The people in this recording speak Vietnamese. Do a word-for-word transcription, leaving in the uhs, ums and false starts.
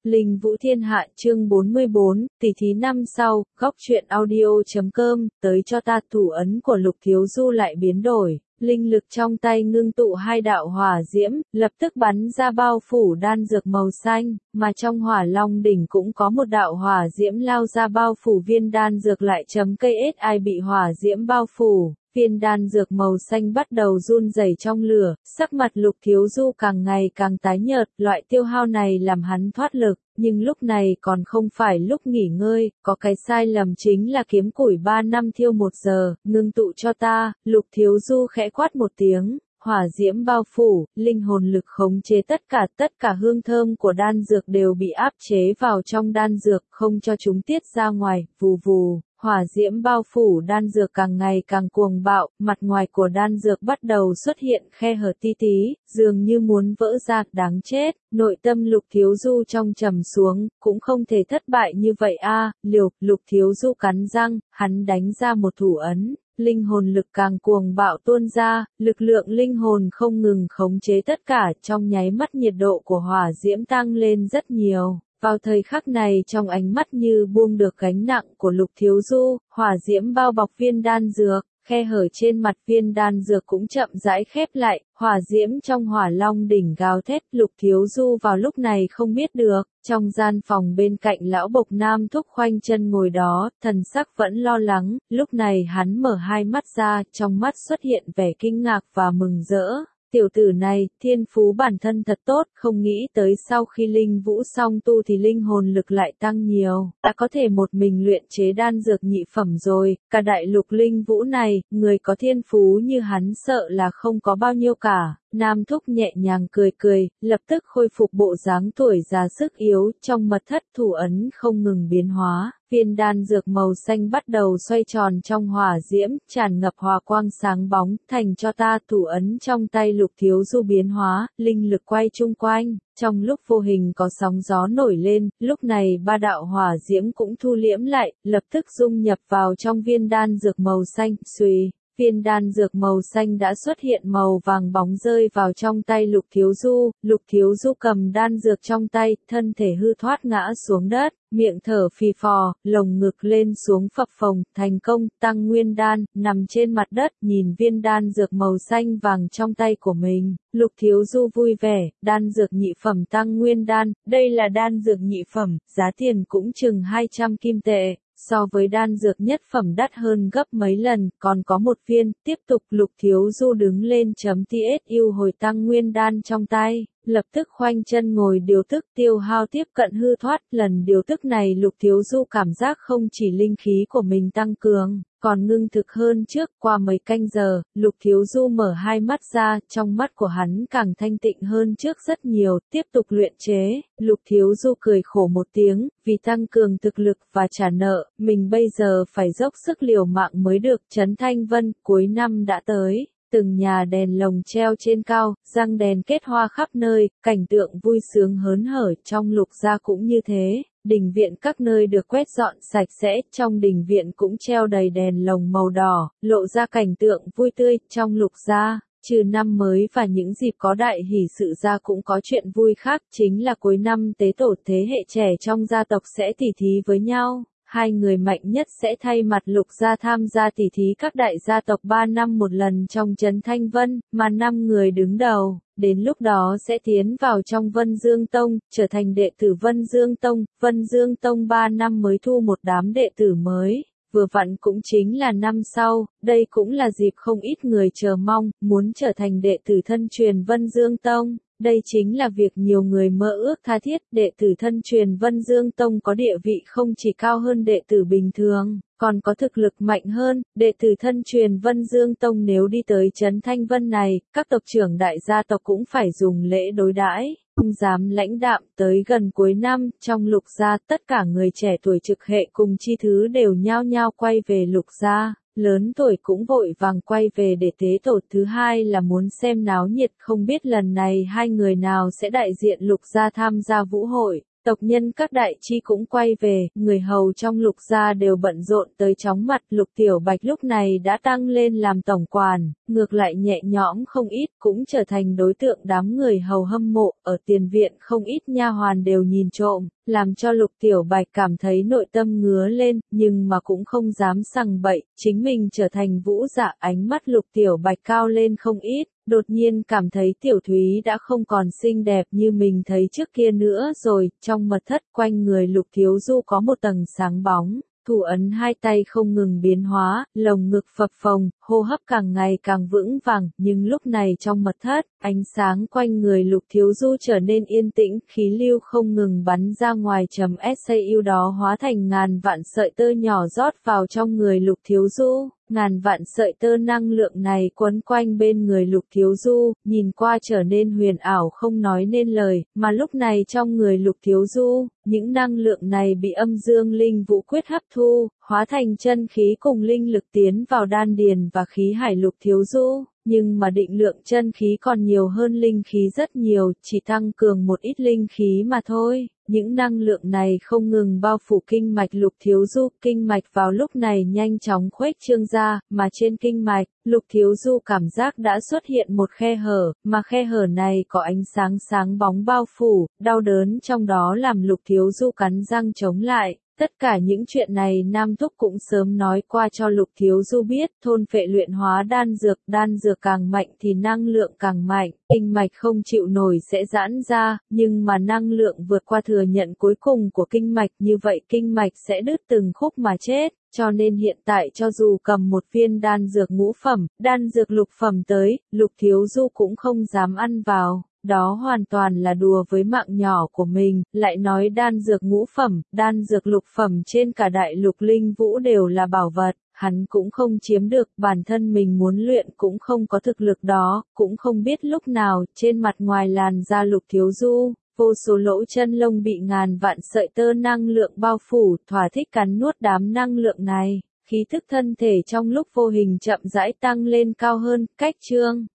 Linh Vũ Thiên Hạ chương bốn mươi bốn, tỷ thí năm sau, góc truyện audio.com, tới cho ta. Thủ ấn của Lục Thiếu Du lại biến đổi, linh lực trong tay ngưng tụ hai đạo hỏa diễm, lập tức bắn ra bao phủ đan dược màu xanh, mà trong Hỏa Long đỉnh cũng có một đạo hỏa diễm lao ra bao phủ viên đan dược lại chấm cây ét i bị hỏa diễm bao phủ. Viên đan dược màu xanh bắt đầu run rẩy trong lửa, sắc mặt Lục Thiếu Du càng ngày càng tái nhợt, loại tiêu hao này làm hắn thoát lực, nhưng lúc này còn không phải lúc nghỉ ngơi, có cái sai lầm chính là kiếm củi ba năm thiêu một giờ, ngưng tụ cho ta. Lục Thiếu Du khẽ quát một tiếng, hỏa diễm bao phủ, linh hồn lực khống chế tất cả, tất cả hương thơm của đan dược đều bị áp chế vào trong đan dược, không cho chúng tiết ra ngoài. Vù vù. Hỏa diễm bao phủ đan dược càng ngày càng cuồng bạo, mặt ngoài của đan dược bắt đầu xuất hiện khe hở tí tí, dường như muốn vỡ ra. Đáng chết, nội tâm Lục Thiếu Du trong trầm xuống, cũng không thể thất bại như vậy a. Liều, Lục Thiếu Du cắn răng, hắn đánh ra một thủ ấn, linh hồn lực càng cuồng bạo tuôn ra, lực lượng linh hồn không ngừng khống chế tất cả, trong nháy mắt nhiệt độ của hỏa diễm tăng lên rất nhiều. Vào thời khắc này trong ánh mắt như buông được gánh nặng của Lục Thiếu Du, hỏa diễm bao bọc viên đan dược, khe hở trên mặt viên đan dược cũng chậm rãi khép lại, hỏa diễm trong Hỏa Long đỉnh gào thét. Lục Thiếu Du vào lúc này không biết được, trong gian phòng bên cạnh lão Bộc Nam Thúc khoanh chân ngồi đó, thần sắc vẫn lo lắng, lúc này hắn mở hai mắt ra, trong mắt xuất hiện vẻ kinh ngạc và mừng rỡ. Tiểu tử này, thiên phú bản thân thật tốt, không nghĩ tới sau khi linh vũ song tu thì linh hồn lực lại tăng nhiều, đã có thể một mình luyện chế đan dược nhị phẩm rồi. Cả đại lục linh vũ này, người có thiên phú như hắn sợ là không có bao nhiêu cả. Nam Thúc nhẹ nhàng cười cười, lập tức khôi phục bộ dáng tuổi già sức yếu, trong mật thất thủ ấn không ngừng biến hóa. Viên đan dược màu xanh bắt đầu xoay tròn trong hỏa diễm, tràn ngập hòa quang sáng bóng, thành cho ta. Thủ ấn trong tay Lục Thiếu Du biến hóa, linh lực quay chung quanh, trong lúc vô hình có sóng gió nổi lên, lúc này ba đạo hỏa diễm cũng thu liễm lại, lập tức dung nhập vào trong viên đan dược màu xanh. Xuy, viên đan dược màu xanh đã xuất hiện màu vàng bóng rơi vào trong tay Lục Thiếu Du. Lục Thiếu Du cầm đan dược trong tay, thân thể hư thoát ngã xuống đất, miệng thở phì phò, lồng ngực lên xuống phập phồng. Thành công, tăng nguyên đan, nằm trên mặt đất, nhìn viên đan dược màu xanh vàng trong tay của mình. Lục Thiếu Du vui vẻ, đan dược nhị phẩm tăng nguyên đan, đây là đan dược nhị phẩm, giá tiền cũng chừng hai trăm kim tệ. So với đan dược nhất phẩm đắt hơn gấp mấy lần, còn có một viên. Tiếp tục, Lục Thiếu Du đứng lên chấm tsu hồi tăng nguyên đan trong tay, lập tức khoanh chân ngồi điều tức, tiêu hao tiếp cận hư thoát. Lần điều tức này Lục Thiếu Du cảm giác không chỉ linh khí của mình tăng cường, còn ngưng thực hơn trước. Qua mấy canh giờ, Lục Thiếu Du mở hai mắt ra, trong mắt của hắn càng thanh tịnh hơn trước rất nhiều. Tiếp tục luyện chế, Lục Thiếu Du cười khổ một tiếng, vì tăng cường thực lực và trả nợ, mình bây giờ phải dốc sức liều mạng mới được. Trấn Thanh Vân, cuối năm đã tới. Từng nhà đèn lồng treo trên cao, răng đèn kết hoa khắp nơi, cảnh tượng vui sướng hớn hở. Trong Lục gia cũng như thế, đình viện các nơi được quét dọn sạch sẽ, trong đình viện cũng treo đầy đèn lồng màu đỏ, lộ ra cảnh tượng vui tươi. Trong Lục gia, trừ năm mới và những dịp có đại hỷ sự ra cũng có chuyện vui khác, chính là cuối năm tế tổ thế hệ trẻ trong gia tộc sẽ tỉ thí với nhau. Hai người mạnh nhất sẽ thay mặt Lục gia tham gia tỉ thí các đại gia tộc ba năm một lần trong Trấn Thanh Vân, mà năm người đứng đầu, đến lúc đó sẽ tiến vào trong Vân Dương Tông, trở thành đệ tử Vân Dương Tông. Vân Dương Tông ba năm mới thu một đám đệ tử mới, vừa vặn cũng chính là năm sau, đây cũng là dịp không ít người chờ mong, muốn trở thành đệ tử thân truyền Vân Dương Tông. Đây chính là việc nhiều người mơ ước tha thiết. Đệ tử thân truyền Vân Dương Tông có địa vị không chỉ cao hơn đệ tử bình thường, còn có thực lực mạnh hơn. Đệ tử thân truyền Vân Dương Tông nếu đi tới Trấn Thanh Vân này, các tộc trưởng đại gia tộc cũng phải dùng lễ đối đãi, không dám lãnh đạm. Tới gần cuối năm, trong Lục gia, tất cả người trẻ tuổi trực hệ cùng chi thứ đều nhao nhao quay về Lục gia. Lớn tuổi cũng vội vàng quay về để tế tổ. Thứ hai là muốn xem náo nhiệt, không biết lần này hai người nào sẽ đại diện Lục gia tham gia vũ hội. Tộc nhân các đại chi cũng quay về, người hầu trong Lục gia đều bận rộn tới chóng mặt. Lục Tiểu Bạch lúc này đã tăng lên làm tổng quản, ngược lại nhẹ nhõm không ít, cũng trở thành đối tượng đám người hầu hâm mộ. Ở tiền viện không ít nha hoàn đều nhìn trộm, làm cho Lục Tiểu Bạch cảm thấy nội tâm ngứa lên, nhưng mà cũng không dám sằng bậy, chính mình trở thành vũ giả. Ánh mắt Lục Tiểu Bạch cao lên không ít, đột nhiên cảm thấy Tiểu Thúy đã không còn xinh đẹp như mình thấy trước kia nữa rồi. Trong mật thất quanh người Lục Thiếu Du có một tầng sáng bóng, thủ ấn hai tay không ngừng biến hóa, lồng ngực phập phồng, hô hấp càng ngày càng vững vàng. Nhưng lúc này trong mật thất, ánh sáng quanh người Lục Thiếu Du trở nên yên tĩnh, khí lưu không ngừng bắn ra ngoài. Chấm sau đó hóa thành ngàn vạn sợi tơ nhỏ rót vào trong người Lục Thiếu Du. Ngàn vạn sợi tơ năng lượng này quấn quanh bên người Lục Thiếu Du, nhìn qua trở nên huyền ảo không nói nên lời, mà lúc này trong người Lục Thiếu Du, những năng lượng này bị âm dương linh vũ quyết hấp thu, hóa thành chân khí cùng linh lực tiến vào đan điền và khí hải Lục Thiếu Du. Nhưng mà định lượng chân khí còn nhiều hơn linh khí rất nhiều, chỉ tăng cường một ít linh khí mà thôi. Những năng lượng này không ngừng bao phủ kinh mạch Lục Thiếu Du, kinh mạch vào lúc này nhanh chóng khuếch trương ra, mà trên kinh mạch, Lục Thiếu Du cảm giác đã xuất hiện một khe hở, mà khe hở này có ánh sáng sáng bóng bao phủ, đau đớn trong đó làm Lục Thiếu Du cắn răng chống lại. Tất cả những chuyện này Nam Túc cũng sớm nói qua cho Lục Thiếu Du biết, thôn phệ luyện hóa đan dược, đan dược càng mạnh thì năng lượng càng mạnh, kinh mạch không chịu nổi sẽ giãn ra, nhưng mà năng lượng vượt qua thừa nhận cuối cùng của kinh mạch, như vậy kinh mạch sẽ đứt từng khúc mà chết. Cho nên hiện tại cho dù cầm một viên đan dược ngũ phẩm, đan dược lục phẩm tới, Lục Thiếu Du cũng không dám ăn vào. Đó hoàn toàn là đùa với mạng nhỏ của mình, lại nói đan dược ngũ phẩm, đan dược lục phẩm trên cả đại lục linh vũ đều là bảo vật, hắn cũng không chiếm được, bản thân mình muốn luyện cũng không có thực lực đó, cũng không biết lúc nào, trên mặt ngoài làn da Lục Thiếu Du, vô số lỗ chân lông bị ngàn vạn sợi tơ năng lượng bao phủ, thỏa thích cắn nuốt đám năng lượng này, khí thức thân thể trong lúc vô hình chậm rãi tăng lên cao hơn. Cách chương